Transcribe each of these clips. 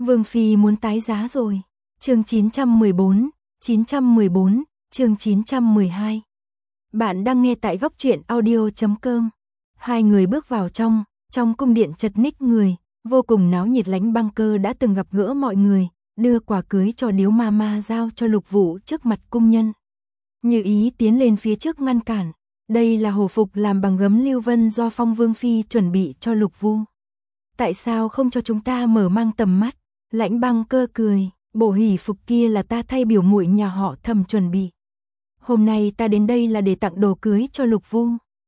Vương Phi muốn tái giá rồi. Chương 914, chương 912. Bạn đang nghe tại góc truyện audio.com. Hai người bước vào trong cung điện chật ních người, vô cùng náo nhiệt. Lãnh Băng Cơ đã từng gặp gỡ mọi người, đưa quà cưới cho Điếu Mama giao cho Lục Vũ trước mặt cung nhân. Như Ý tiến lên phía trước ngăn cản. Đây là hổ phục làm bằng gấm lưu vân do Phong Vương Phi chuẩn bị cho Lục Vu. Tại sao không cho chúng ta mở mang tầm mắt? Lãnh Băng Cơ cười, bộ hỷ phục kia là ta thay biểu muội nhà họ Thẩm chuẩn bị. Hôm nay ta đến đây là để tặng đồ cưới cho Lục Vu.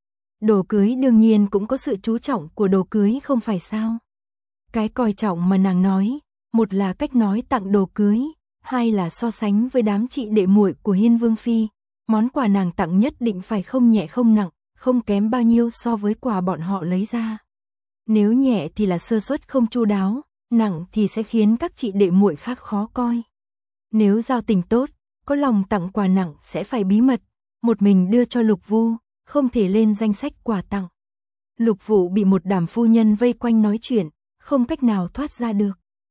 Đồ cưới đương nhiên cũng có sự chú trọng của đồ cưới không phải sao? Cái coi trọng mà nàng nói, một là cách nói tặng đồ cưới, hai là so sánh với đám chị đệ muội của Hiên Vương Phi. Món quà nàng tặng nhất định phải không nhẹ không nặng, không kém bao nhiêu so với quà bọn họ lấy ra. Nếu nhẹ thì là sơ suất không chu đáo, nặng thì sẽ khiến các chị đệ muội khác khó coi. Nếu giao tình tốt, có lòng tặng quà nặng sẽ phải bí mật, một mình đưa cho Lục Vu, không thể lên danh sách quà tặng. Lục Vũ bị một đám phu nhân vây quanh nói chuyện, không cách nào thoát ra được.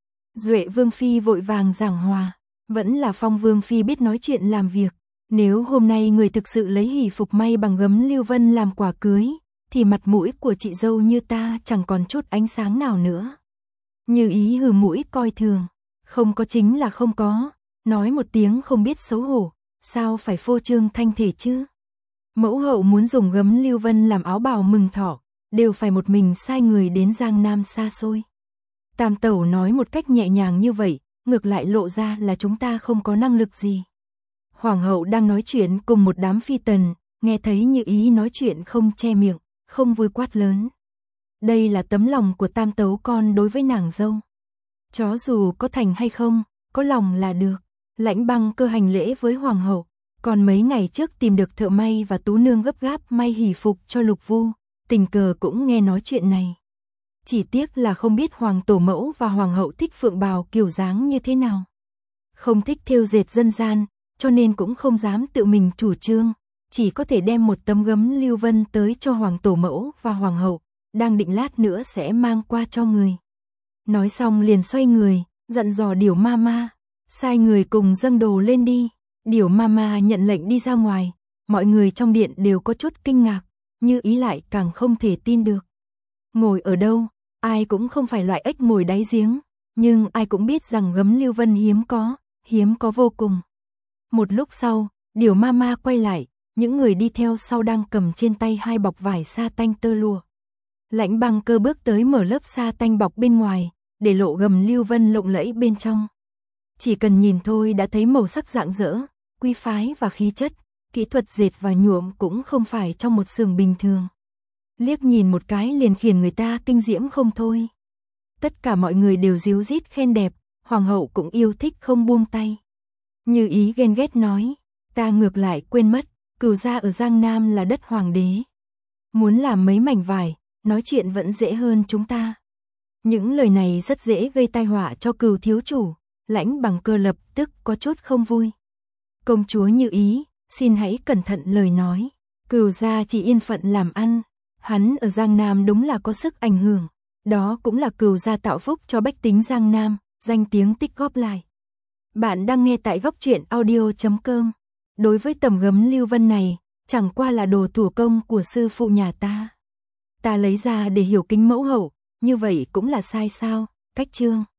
Duệ Vương Phi vội vàng giảng hòa, vẫn là Phong Vương Phi biết nói chuyện làm việc. Nếu hôm nay người thực sự lấy hỷ phục may bằng gấm lưu vân làm quà cưới, thì mặt mũi của chị dâu như ta chẳng còn chút ánh sáng nào nữa. Như Ý hừ mũi coi thường, không có chính là không có, nói một tiếng không biết xấu hổ, sao phải phô trương thanh thể chứ? Mẫu hậu muốn dùng gấm lưu vân làm áo bào mừng thọ, đều phải một mình sai người đến Giang Nam xa xôi. Tam tẩu nói một cách nhẹ nhàng như vậy, ngược lại lộ ra là chúng ta không có năng lực gì. Hoàng hậu đang nói chuyện cùng một đám phi tần, nghe thấy Như Ý nói chuyện không che miệng, không vui quát lớn. Đây là tấm lòng của tam tấu con đối với nàng dâu. Chó dù có thành hay không, có lòng là được. Lãnh Băng Cơ hành lễ với hoàng hậu, còn mấy ngày trước tìm được thợ may và tú nương gấp gáp may hỷ phục cho Lục Vu, tình cờ cũng nghe nói chuyện này. Chỉ tiếc là không biết hoàng tổ mẫu và hoàng hậu thích phượng bào kiểu dáng như thế nào. Không thích thêu dệt dân gian, cho nên cũng không dám tự mình chủ trương, chỉ có thể đem một tấm gấm lưu vân tới cho hoàng tổ mẫu và hoàng hậu, đang định lát nữa sẽ mang qua cho người. Nói xong liền xoay người, dặn dò Điểu Mama, sai người cùng dâng đồ lên đi. Điểu Mama nhận lệnh đi ra ngoài, mọi người trong điện đều có chút kinh ngạc, Như Ý lại càng không thể tin được. Ngồi ở đâu, ai cũng không phải loại ếch ngồi đáy giếng, nhưng ai cũng biết rằng gấm lưu vân hiếm có vô cùng. Một lúc sau, Điểu Mama quay lại, những người đi theo sau đang cầm trên tay hai bọc vải sa tanh tơ lụa. Lãnh Băng Cơ bước tới mở lớp sa tanh bọc bên ngoài, để lộ gấm lưu vân lộng lẫy bên trong. Chỉ cần nhìn thôi đã thấy màu sắc rạng rỡ, quý phái và khí chất, kỹ thuật dệt và nhuộm cũng không phải trong một xưởng bình thường. Liếc nhìn một cái liền khiến người ta kinh diễm không thôi. Tất cả mọi người đều ríu rít khen đẹp, hoàng hậu cũng yêu thích không buông tay. Như Ý ghen ghét nói, ta ngược lại quên mất, Cửu gia ở Giang Nam là đất hoàng đế. Muốn làm mấy mảnh vải, nói chuyện vẫn dễ hơn chúng ta. Những lời này rất dễ gây tai họa cho Cửu thiếu chủ. Lãnh Băng Cơ lập tức có chút không vui. Công chúa Như Ý, xin hãy cẩn thận lời nói. Cửu gia chỉ yên phận làm ăn, hắn ở Giang Nam đúng là có sức ảnh hưởng. Đó cũng là Cửu gia tạo phúc cho bách tính Giang Nam, danh tiếng tích góp lại. Bạn đang nghe tại góc truyện audio.com. Đối với tấm gấm lưu vân này, chẳng qua là đồ thủ công của sư phụ nhà ta. Ta lấy ra để hiểu kính mẫu hậu, như vậy cũng là sai sao? Cách chương